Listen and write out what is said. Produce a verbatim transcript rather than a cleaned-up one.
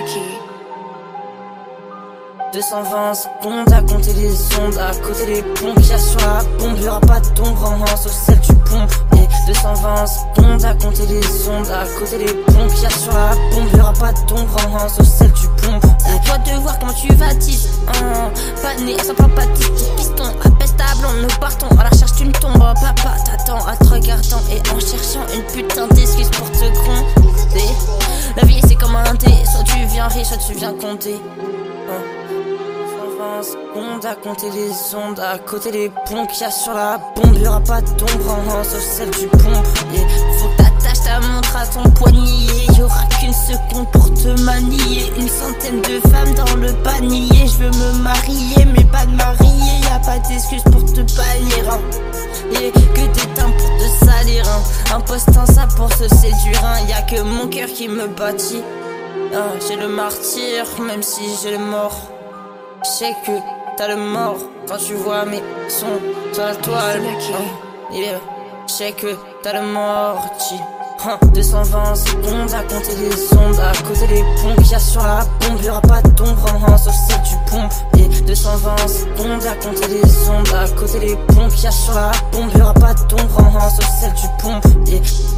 deux cent vingt secondes à compter les ondes, à côté des ponts qu'il y a sur la bombe. Y'aura pas d'ombre en main sauf celle du pompe. Et deux cent vingt secondes à compter les ondes, à côté des ponts qu'il y a sur la bombe. Y'aura pas d'ombre en main sauf celle du pompe. À toi de voir comment tu vas tisse, hein. Pas né, elle sent pas patisse, petit piston, apaise ta blonde, nous partons à la recherche d'une tombe. Papa t'attend à te regardant et en cherchant une putain d'excuse pour te gronder. La vie c'est comme un dé, soit tu viens riche, soit tu viens compter. vingt secondes à compter les ondes, à côté des ponts qu'il y a sur la bombe. Y'aura pas d'ombre en main sauf celle du pompe. Yeah. Faut que t'attaches ta montre à ton poignet, y'aura qu'une seconde pour te manier. Une centaine de femmes dans le panier. Je veux me marier mais pas de marier. Y'a pas d'excuse pour te bannir, hein. Yeah. Que des teintes pour te salir, hein. Un postant ça pour se séduire, hein. Y'a que mon cœur qui me bâtit, hein. J'ai le martyr même si j'ai le mort. Je sais que t'as le mort quand tu vois mes sons sur la toile, hein. Yeah. Je sais que t'as le morti, hein. deux cent vingt secondes à compter les ondes, à côté des ponts qu'il y a sur la bombe. Y'aura pas d'ombre en main sauf celle du pompe. Et deux cent vingt secondes à compter les ondes, à côté des ponts qu'il y a sur la bombe. Y'aura pas d'ombre en main sauf celle du pompe. Et